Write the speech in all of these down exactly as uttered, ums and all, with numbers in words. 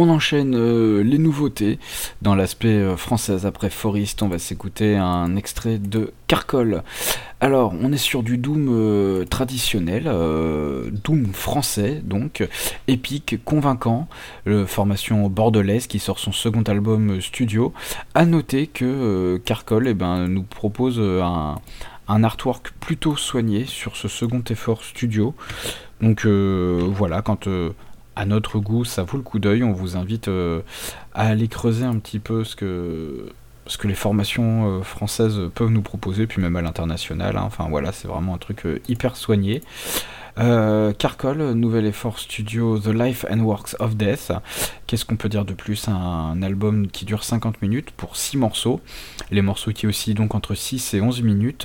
On enchaîne euh, les nouveautés dans l'aspect euh, française. Après Forest, on va s'écouter un extrait de Carcol. Alors, on est sur du Doom euh, traditionnel, euh, Doom français, donc, épique, convaincant, euh, formation bordelaise qui sort son second album euh, studio. À noter que euh, Carcol eh ben, nous propose euh, un, un artwork plutôt soigné sur ce second effort studio. Donc euh, voilà, quand... Euh, à notre goût, ça vaut le coup d'œil. On vous invite euh, à aller creuser un petit peu ce que, ce que les formations euh, françaises peuvent nous proposer, puis même à l'international. Hein. Enfin voilà, c'est vraiment un truc euh, hyper soigné. Euh, Carcol, nouvel effort studio The Life and Works of Death. Qu'est-ce qu'on peut dire de plus? Un album qui dure cinquante minutes pour six morceaux. Les morceaux qui oscillent donc entre six et onze minutes.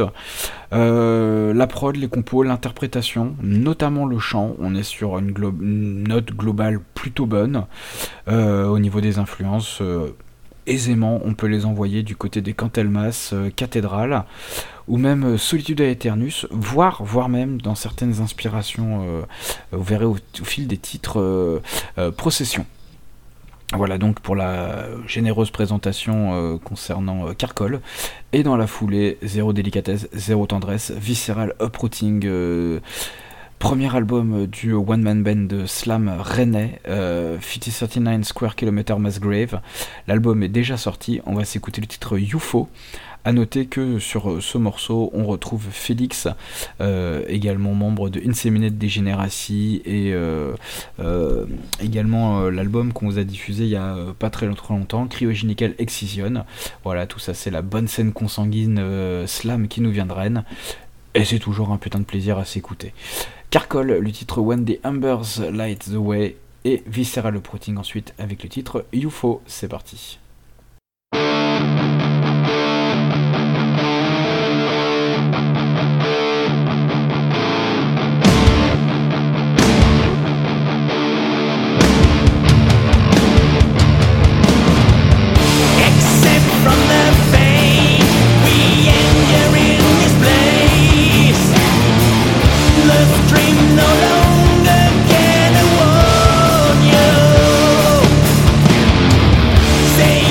Euh, la prod, les compos, l'interprétation, notamment le chant. On est sur une, glo- une note globale plutôt bonne. Euh, au niveau des influences, euh, aisément, on peut les envoyer du côté des Cantelmas, euh, Cathédrale, ou même euh, Solitude à Eternus, voire, voire même dans certaines inspirations, euh, vous verrez au, au fil des titres, euh, euh, Procession. Voilà donc pour la généreuse présentation euh, concernant euh, Carcol. Et dans la foulée, zéro délicatesse, zéro tendresse, Visceral Uprooting, euh, premier album du one-man band de slam rennais, euh, cinquante trente-neuf Square Kilometer Mass Grave. L'album est déjà sorti, on va s'écouter le titre U F O. A noter que sur ce morceau, on retrouve Félix, euh, également membre de Inseminate Degeneracy, et euh, euh, également euh, l'album qu'on vous a diffusé il y a euh, pas très longtemps, Cryogenical Excision. Voilà, tout ça c'est la bonne scène consanguine euh, slam qui nous vient de Rennes, et c'est toujours un putain de plaisir à s'écouter. Carcol, le titre When the Embers Light the Way, et Visceral Uprooting ensuite avec le titre U F O. C'est parti. Say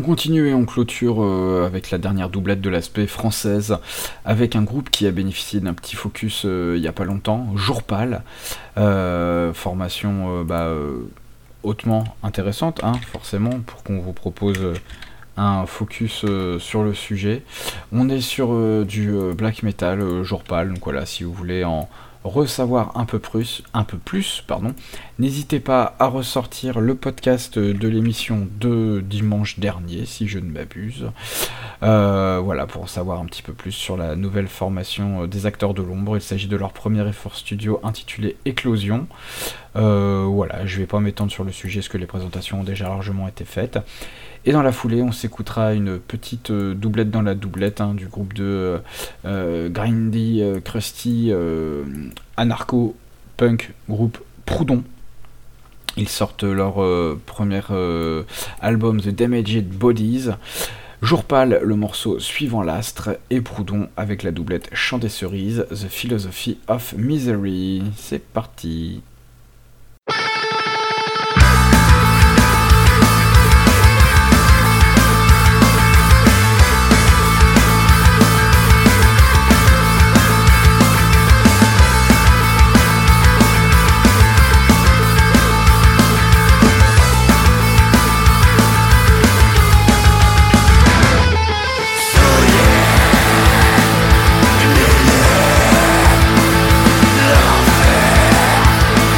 On continue et on clôture euh, avec la dernière doublette de l'aspect française, avec un groupe qui a bénéficié d'un petit focus euh, il n'y a pas longtemps, Jour Pâle, euh, formation euh, bah, euh, hautement intéressante, hein, forcément, pour qu'on vous propose euh, un focus euh, sur le sujet. On est sur euh, du euh, black metal, euh, Jour Pâle, donc voilà, si vous voulez en ressavoir un peu plus, un peu plus, pardon, n'hésitez pas à ressortir le podcast de l'émission de dimanche dernier, si je ne m'abuse. Euh, voilà, pour en savoir un petit peu plus sur la nouvelle formation des Acteurs de l'Ombre. Il s'agit de leur premier effort studio intitulé Éclosion. Euh, voilà, je vais pas m'étendre sur le sujet, parce que les présentations ont déjà largement été faites. Et dans la foulée, on s'écoutera une petite euh, doublette dans la doublette hein, du groupe de euh, Grindy, euh, Krusty, euh, anarcho-punk groupe Proudhon. Ils sortent leur euh, premier euh, album The Damaged Bodies. Jour Pâle, le morceau suivant l'astre, et Proudhon avec la doublette Chant des cerises, The Philosophy of Misery. C'est parti. L'enfer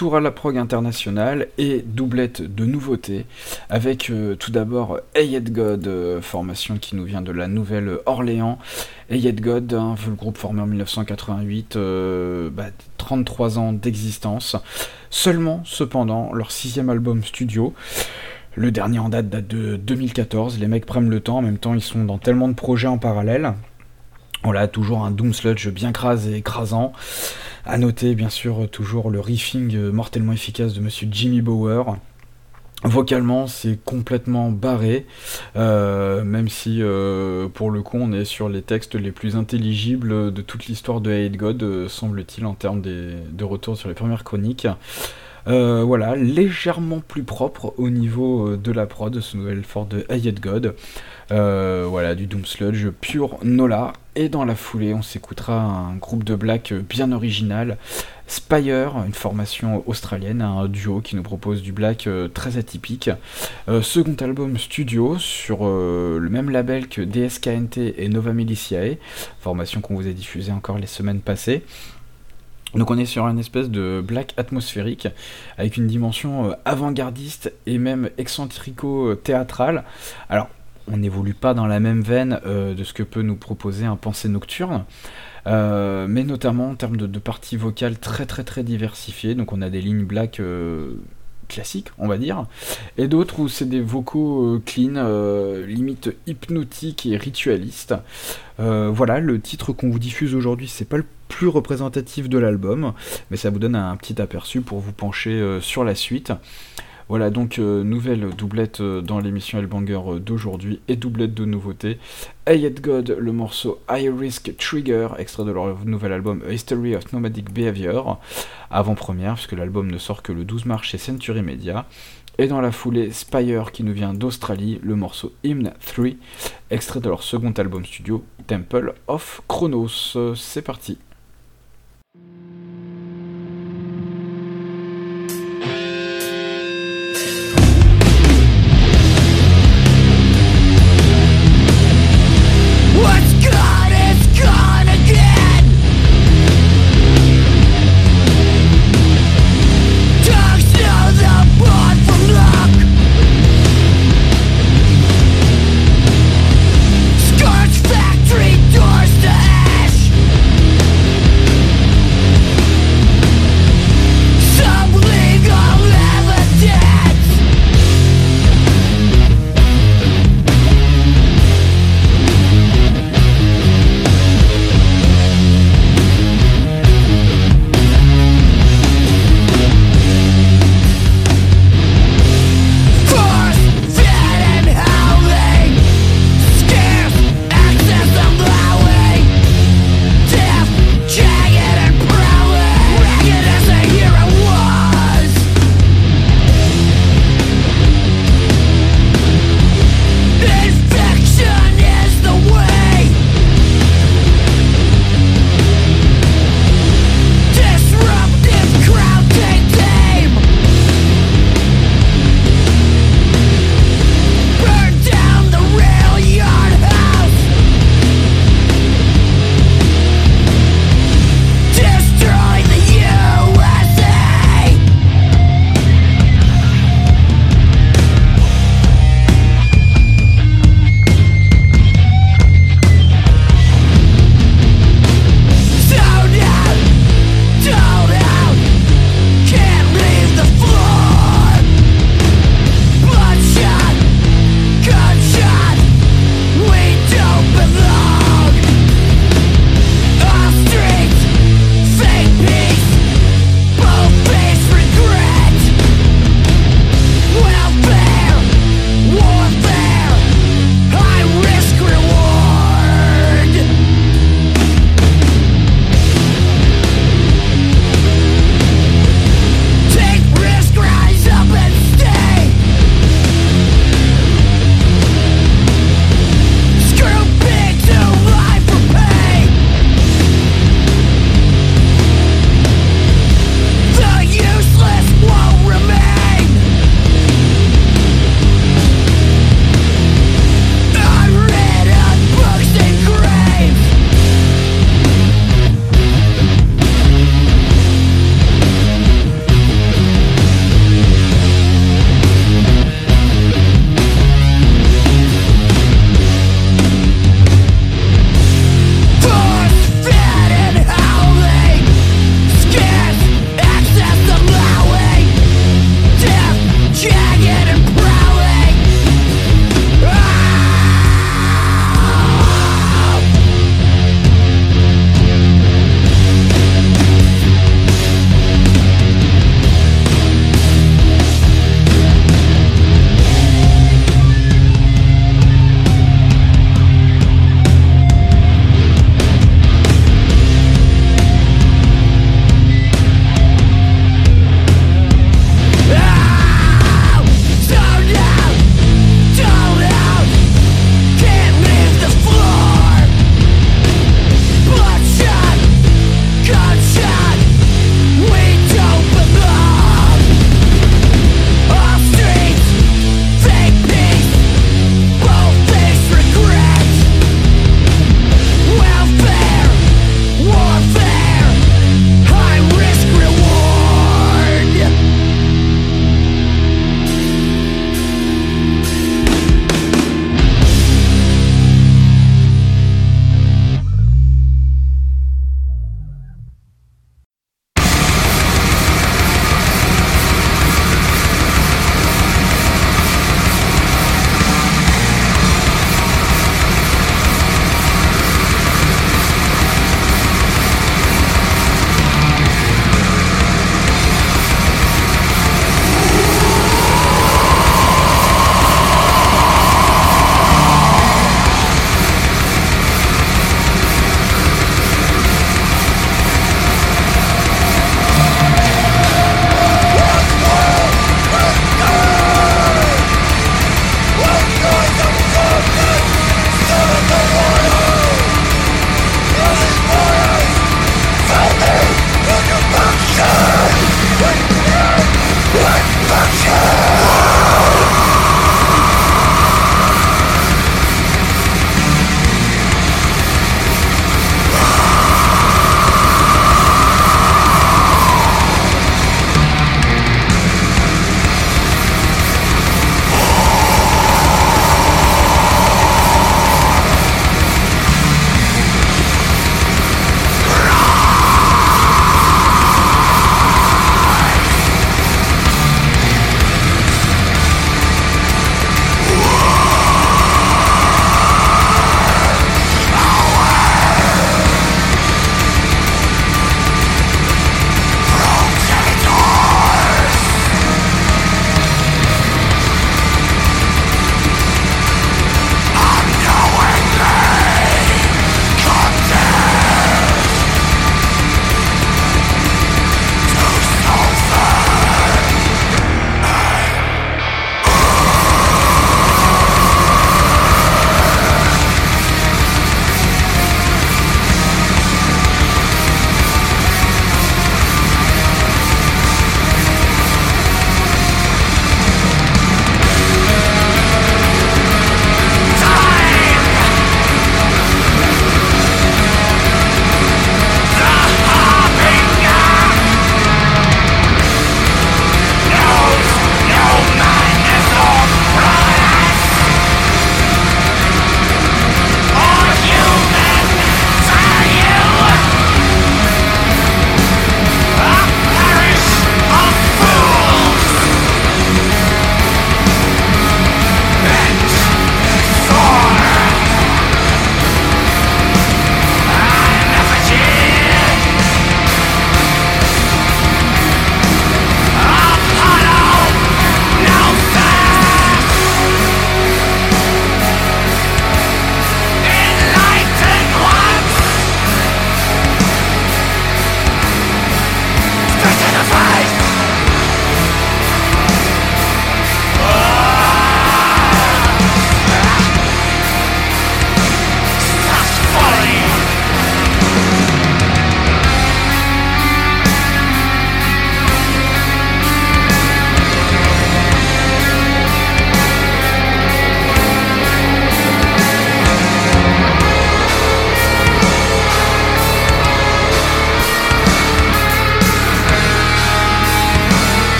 retour à la prog internationale et doublette de nouveautés, avec euh, tout d'abord Ayed God, euh, formation qui nous vient de la Nouvelle-Orléans. Ayed God, hein, le groupe formé en mille neuf cent quatre-vingt-huit, euh, bah, trente-trois ans d'existence. Seulement, cependant, leur sixième album studio. Le dernier en date date de deux mille quatorze. Les mecs prennent le temps, en même temps ils sont dans tellement de projets en parallèle. Voilà, toujours un doom sludge bien crase et écrasant. À noter, bien sûr, toujours le riffing mortellement efficace de Monsieur Jimmy Bower. Vocalement, c'est complètement barré, euh, même si, euh, pour le coup, on est sur les textes les plus intelligibles de toute l'histoire de Ayed God, euh, semble-t-il, en termes des, de retour sur les premières chroniques. Euh, voilà, légèrement plus propre au niveau de la prod, ce nouvel effort de Ayed God. Euh, voilà, du doom sludge pure Nola. Et dans la foulée, on s'écoutera un groupe de black bien original, Spire, une formation australienne, un duo qui nous propose du black euh, très atypique. Euh, second album studio sur euh, le même label que D S K N T et Nova Militiae, formation qu'on vous a diffusée encore les semaines passées. Donc on est sur une espèce de black atmosphérique avec une dimension euh, avant-gardiste et même excentrico-théâtrale. Alors, on n'évolue pas dans la même veine euh, de ce que peut nous proposer un Pensée Nocturne, euh, mais notamment en termes de, de parties vocales très très très diversifiées. Donc on a des lignes black euh, classiques, on va dire, et d'autres où c'est des vocaux euh, clean, euh, limite hypnotiques et ritualistes. Euh, voilà, le titre qu'on vous diffuse aujourd'hui, c'est pas le plus représentatif de l'album, mais ça vous donne un petit aperçu pour vous pencher euh, sur la suite. Voilà, donc euh, nouvelle doublette euh, dans l'émission Hellbanger euh, d'aujourd'hui et doublette de nouveautés. Ayed God, le morceau High Risk Trigger, extrait de leur nouvel album A History of Nomadic Behavior, avant-première, puisque l'album ne sort que le douze mars chez Century Media. Et dans la foulée, Spire qui nous vient d'Australie, le morceau Hymn trois, extrait de leur second album studio, Temple of Chronos. C'est parti. Factory doors to ash.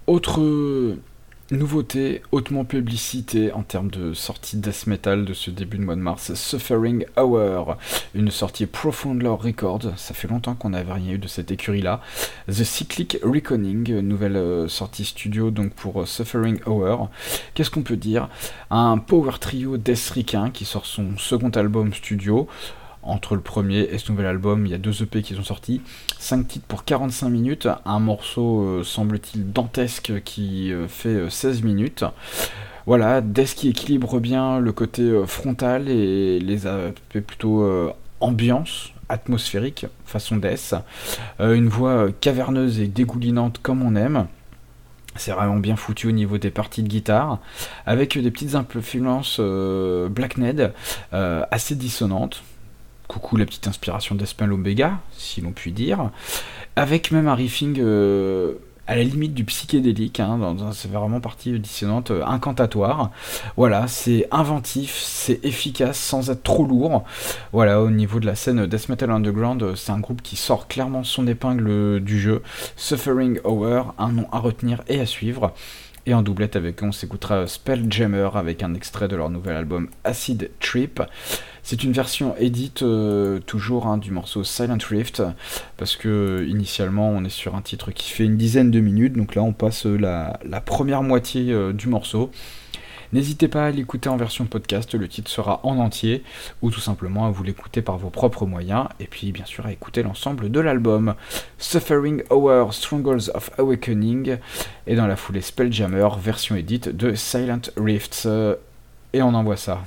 Autre euh, nouveauté hautement publicitée en termes de sortie death metal de ce début de mois de mars, Suffering Hour, une sortie Profound Lore Records, ça fait longtemps qu'on n'avait rien eu de cette écurie-là. The Cyclic Reckoning, nouvelle euh, sortie studio donc pour euh, Suffering Hour. Qu'est-ce qu'on peut dire? Un power trio death ricain qui sort son second album studio. Entre le premier et ce nouvel album, il y a deux E P qui sont sortis, cinq titres pour quarante-cinq minutes, un morceau, euh, semble-t-il, dantesque qui euh, fait euh, seize minutes. Voilà, Death qui équilibre bien le côté euh, frontal et les aspects plutôt euh, ambiance, atmosphérique, façon Death. Euh, une voix euh, caverneuse et dégoulinante comme on aime. C'est vraiment bien foutu au niveau des parties de guitare, avec des petites influences euh, Black Ned, euh, assez dissonantes. Coucou la petite inspiration d'Espin Omega, si l'on peut dire, avec même un riffing euh, à la limite du psychédélique, hein, dans, dans, c'est vraiment partie dissonante, euh, incantatoire. Voilà, c'est inventif, c'est efficace sans être trop lourd. Voilà, au niveau de la scène Death Metal Underground, c'est un groupe qui sort clairement son épingle du jeu. Suffering Hour, un nom à retenir et à suivre. Et en doublette avec eux, on s'écoutera Spelljammer avec un extrait de leur nouvel album Acid Trip. C'est une version édite euh, toujours hein, du morceau Silent Rift, parce que initialement on est sur un titre qui fait une dizaine de minutes, donc là on passe la, la première moitié euh, du morceau. N'hésitez pas à l'écouter en version podcast, le titre sera en entier, ou tout simplement à vous l'écouter par vos propres moyens, et puis bien sûr à écouter l'ensemble de l'album. Suffering Hour, Strongholds of Awakening, et dans la foulée Spelljammer, version édite de Silent Rifts, et on envoie ça.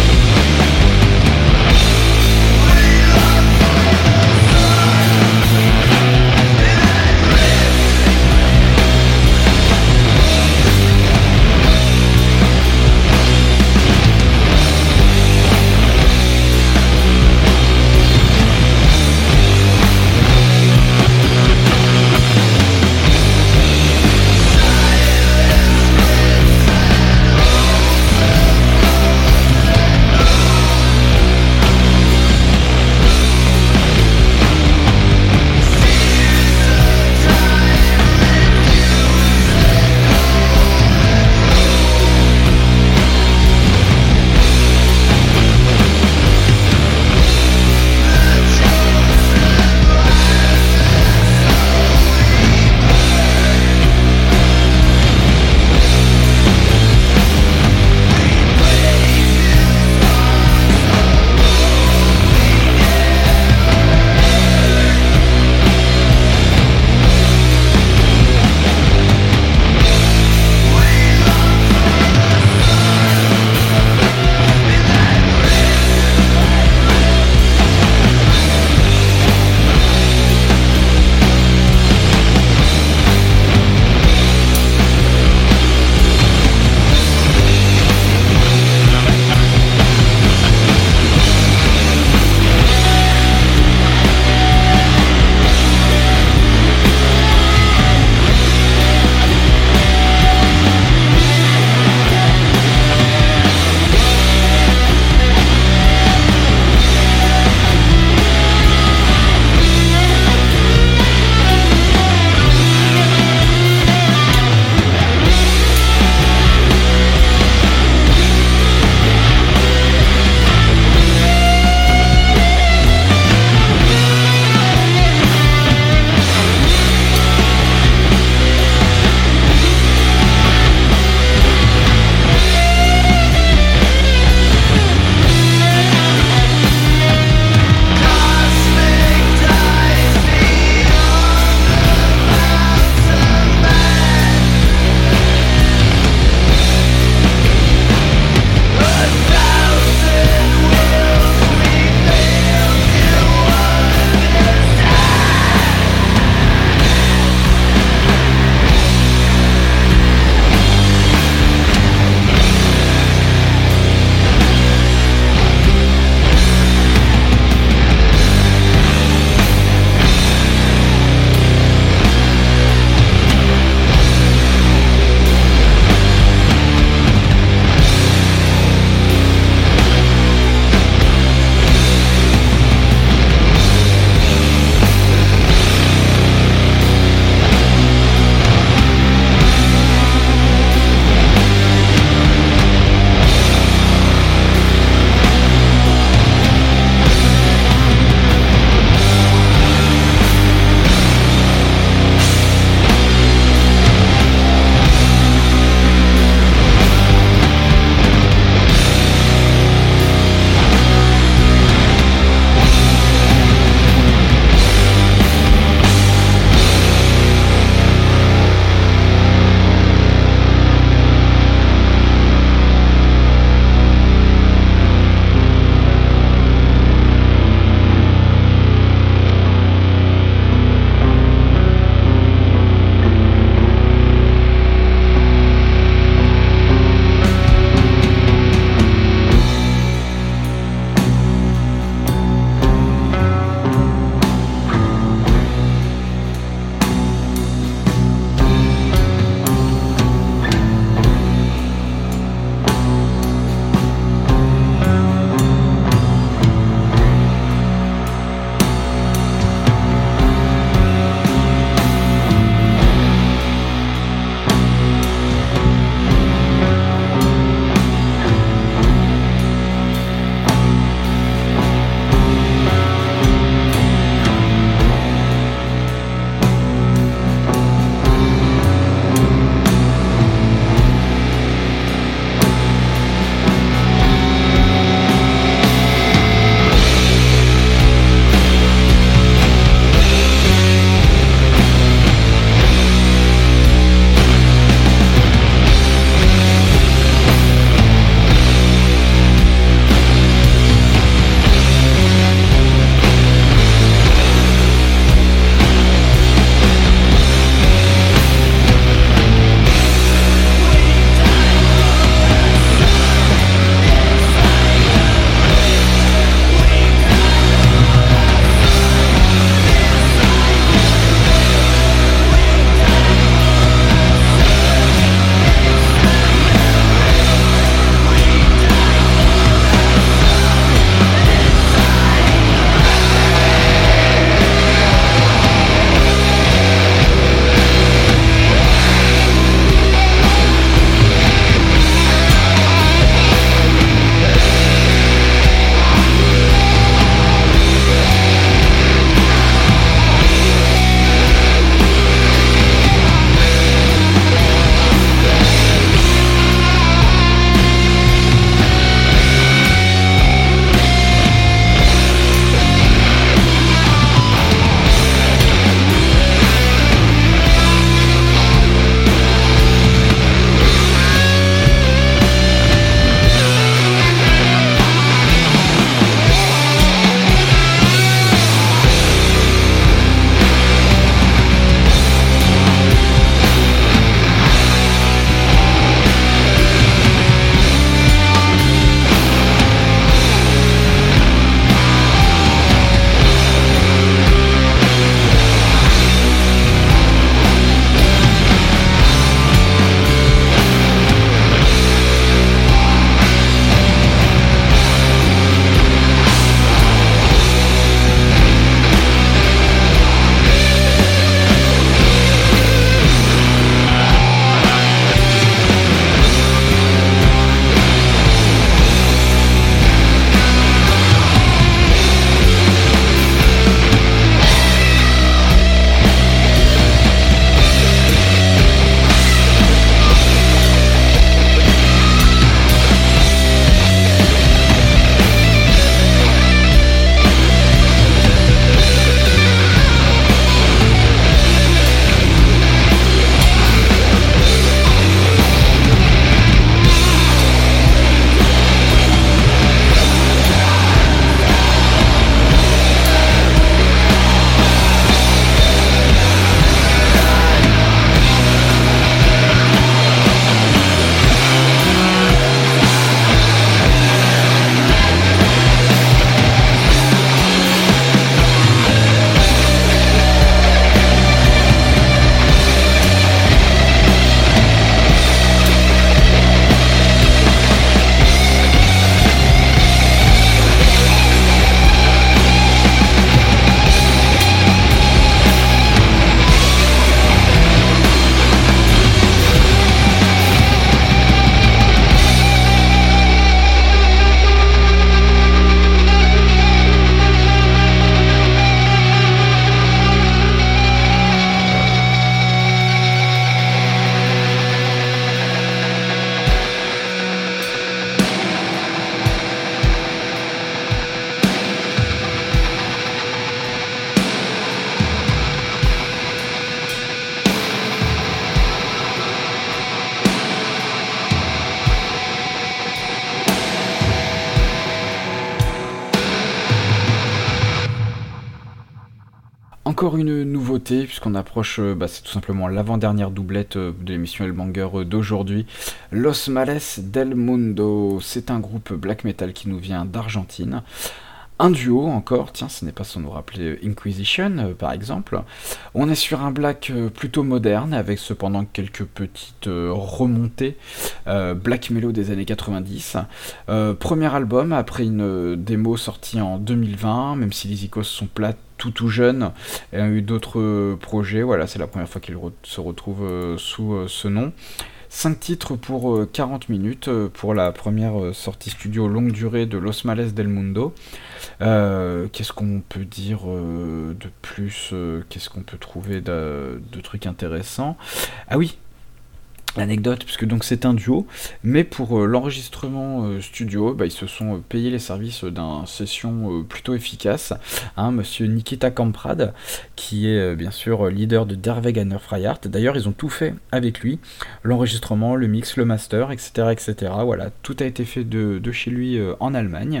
Encore une nouveauté, puisqu'on approche, euh, bah, c'est tout simplement l'avant-dernière doublette euh, de l'émission El Banger euh, d'aujourd'hui. Los Males del Mundo, c'est un groupe black metal qui nous vient d'Argentine. Un duo encore, tiens, ce n'est pas sans nous rappeler Inquisition euh, par exemple. On est sur un black euh, plutôt moderne, avec cependant quelques petites euh, remontées. Euh, black mellow des années quatre-vingt-dix. Euh, premier album après une euh, démo sortie en deux mille vingt, même si les icônes sont plates tout tout jeunes et ont eu d'autres euh, projets. Voilà, c'est la première fois qu'ils re- se retrouvent euh, sous euh, ce nom. Cinq titres pour euh, quarante minutes euh, pour la première euh, sortie studio longue durée de Los Males del Mundo. Euh, qu'est-ce qu'on peut dire euh, de plus euh, Qu'est-ce qu'on peut trouver de, de trucs intéressants? Ah oui, anecdote, puisque donc c'est un duo, mais pour euh, l'enregistrement euh, studio, bah, ils se sont euh, payés les services d'un session euh, plutôt efficace, hein, monsieur Nikita Kamprad, qui est euh, bien sûr euh, leader de Der Veganer Freiheit. D'ailleurs, ils ont tout fait avec lui, l'enregistrement, le mix, le master, et cetera, et cetera. Voilà, tout a été fait de, de chez lui euh, en Allemagne.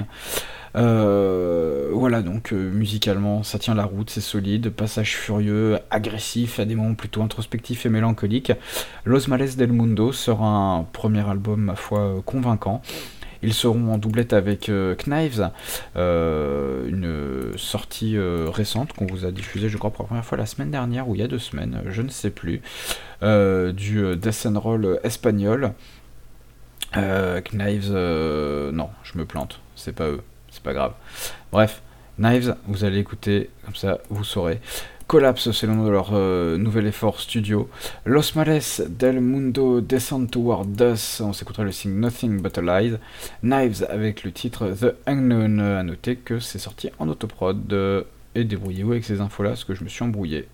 Euh, voilà, donc euh, musicalement ça tient la route, c'est solide, passage furieux, agressif, à des moments plutôt introspectifs et mélancoliques. Los Males del Mundo sera un premier album, ma foi, euh, convaincant. Ils seront en doublette avec euh, Knives, euh, une sortie euh, récente qu'on vous a diffusée, je crois, pour la première fois la semaine dernière ou il y a deux semaines, je ne sais plus, euh, du euh, death and roll espagnol. Euh, Knives, euh, non, je me plante, c'est pas eux. C'est pas grave. Bref, Knives, vous allez écouter, comme ça vous saurez. Collapse, c'est le nom de leur euh, nouvel effort studio. Los Males del Mundo Descend Toward Us, on s'écoutera le single Nothing But a Lie. Knives avec le titre The Unknown. À noter que c'est sorti en autoprod. Euh, et débrouillez-vous avec ces infos-là, parce que je me suis embrouillé.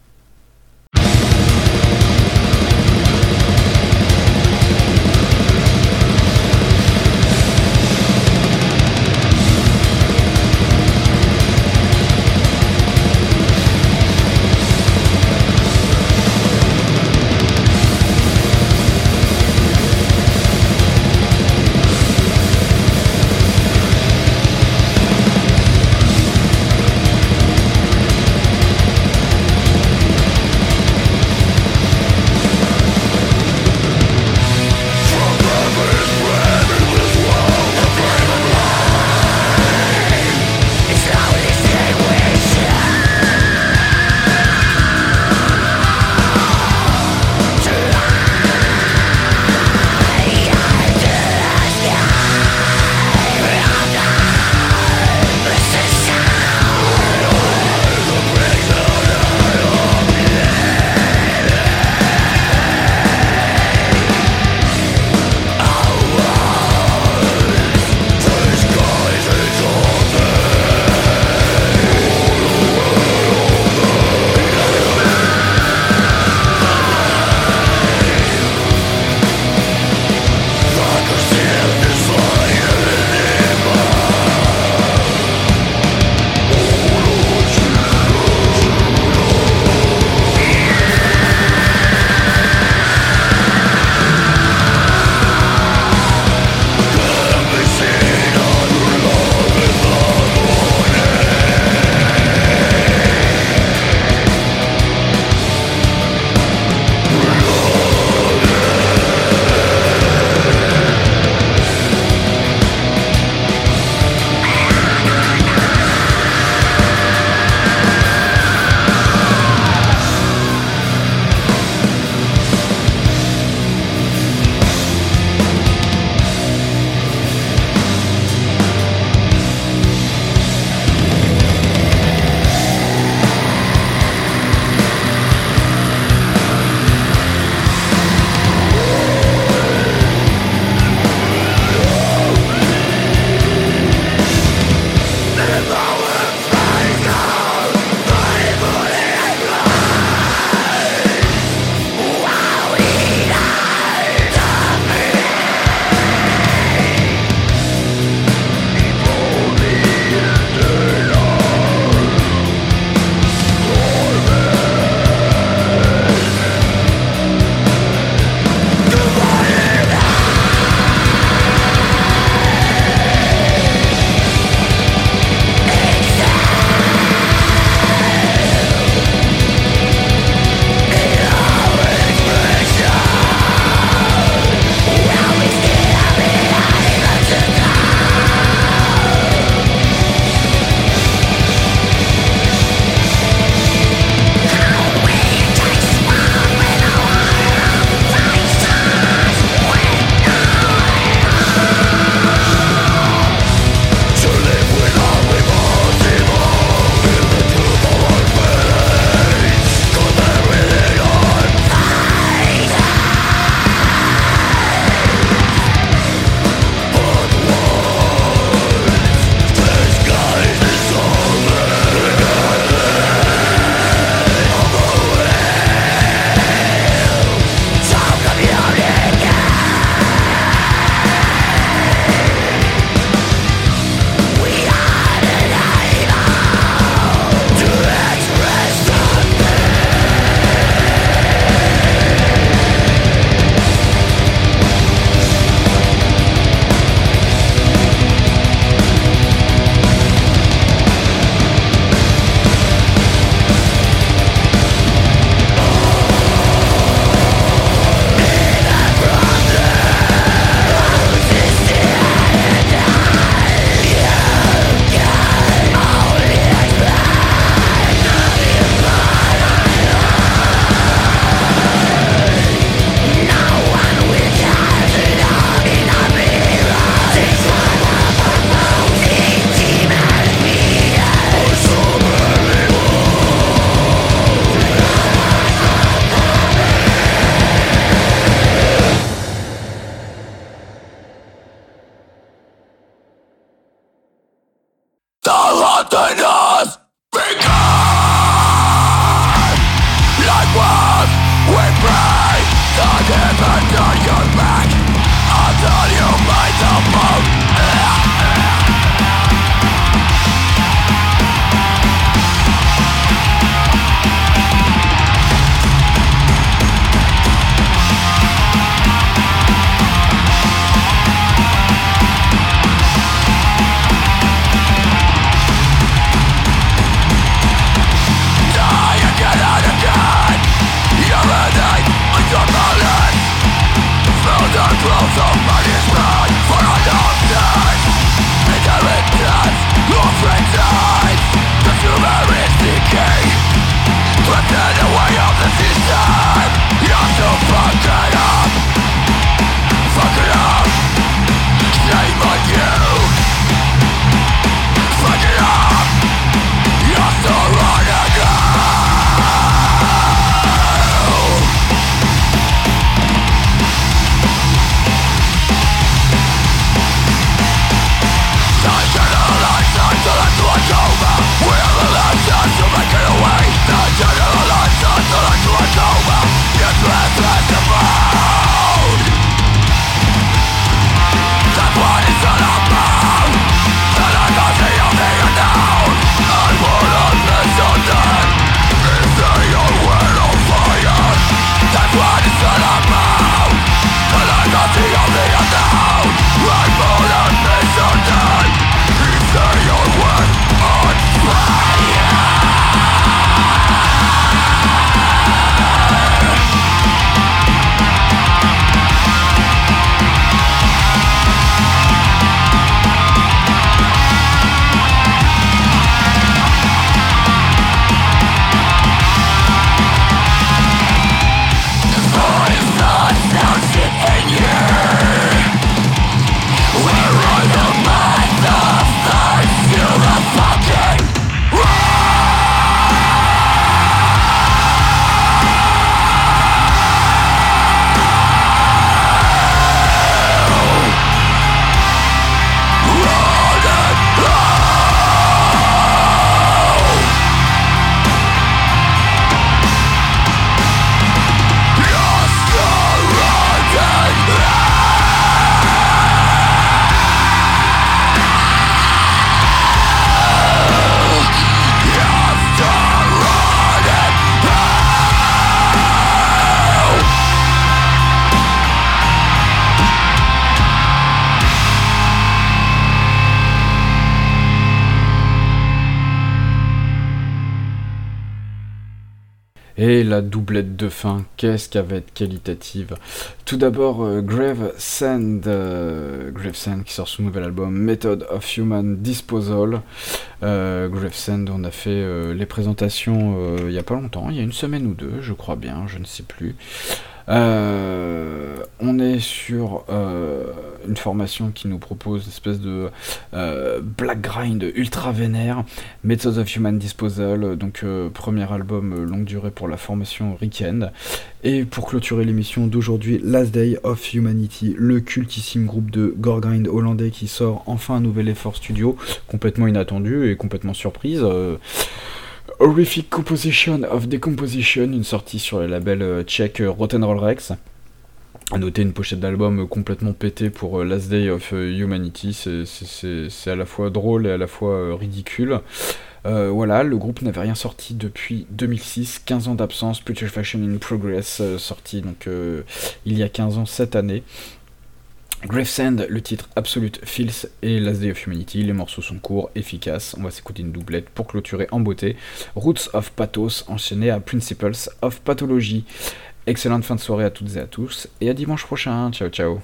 Et la doublette de fin, qu'est-ce qu'elle va être qualitative. Tout d'abord, euh, Gravesend, euh, Gravesend qui sort son nouvel album Method of Human Disposal. Euh, Gravesend, on a fait euh, les présentations euh, il y a pas longtemps, il y a une semaine ou deux, je crois bien, je ne sais plus. Euh, on est sur euh, une formation qui nous propose une espèce de euh, black grind ultra vénère, Methods of Human Disposal, donc euh, premier album euh, longue durée pour la formation Weekend. Et pour clôturer l'émission d'aujourd'hui, Last Day of Humanity, le cultissime groupe de gore grind hollandais qui sort enfin un nouvel effort studio, complètement inattendu et complètement surprise. Euh, Horrific Composition of Decomposition, une sortie sur le label euh, tchèque euh, Rock'n'Roll Rex. À noter une pochette d'album euh, complètement pétée pour euh, Last Day of euh, Humanity, c'est, c'est, c'est, c'est à la fois drôle et à la fois euh, ridicule. Euh, voilà, le groupe n'avait rien sorti depuis deux mille six, quinze ans d'absence, Putrefaction in Progress, euh, sorti donc euh, il y a quinze ans cette année. Gravesend, le titre Absolute Filth et Last Day of Humanity, les morceaux sont courts, efficaces, on va s'écouter une doublette pour clôturer en beauté. Roots of Pathos enchaîné à Principles of Pathology. Excellente fin de soirée à toutes et à tous, et à dimanche prochain, ciao ciao.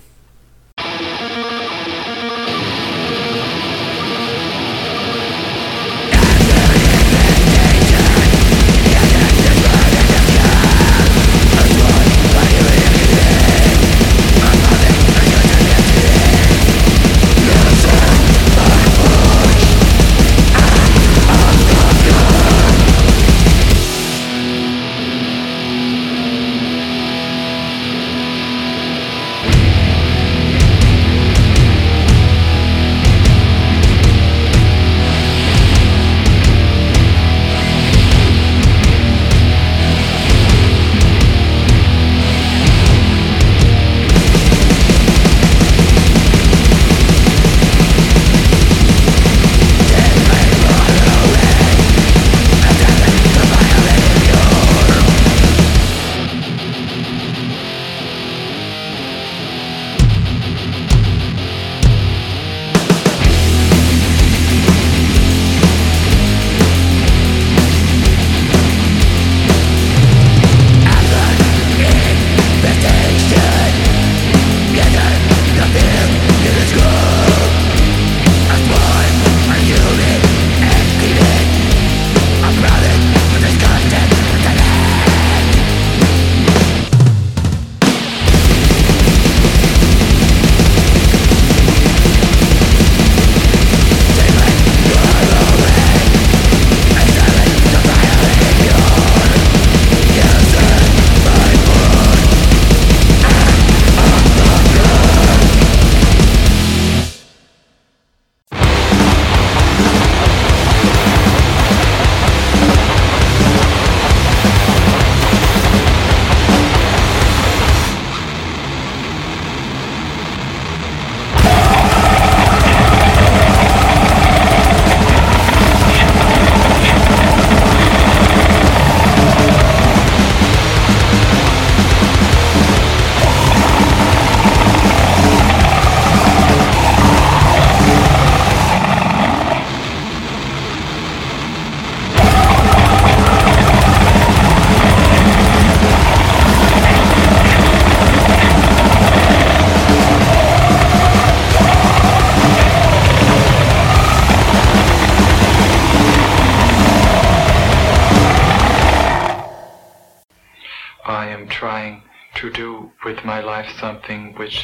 to do with my life something which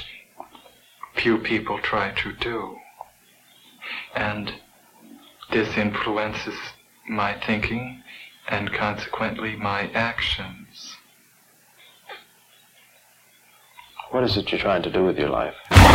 few people try to do. And this influences my thinking and consequently my actions. What is it you're trying to do with your life?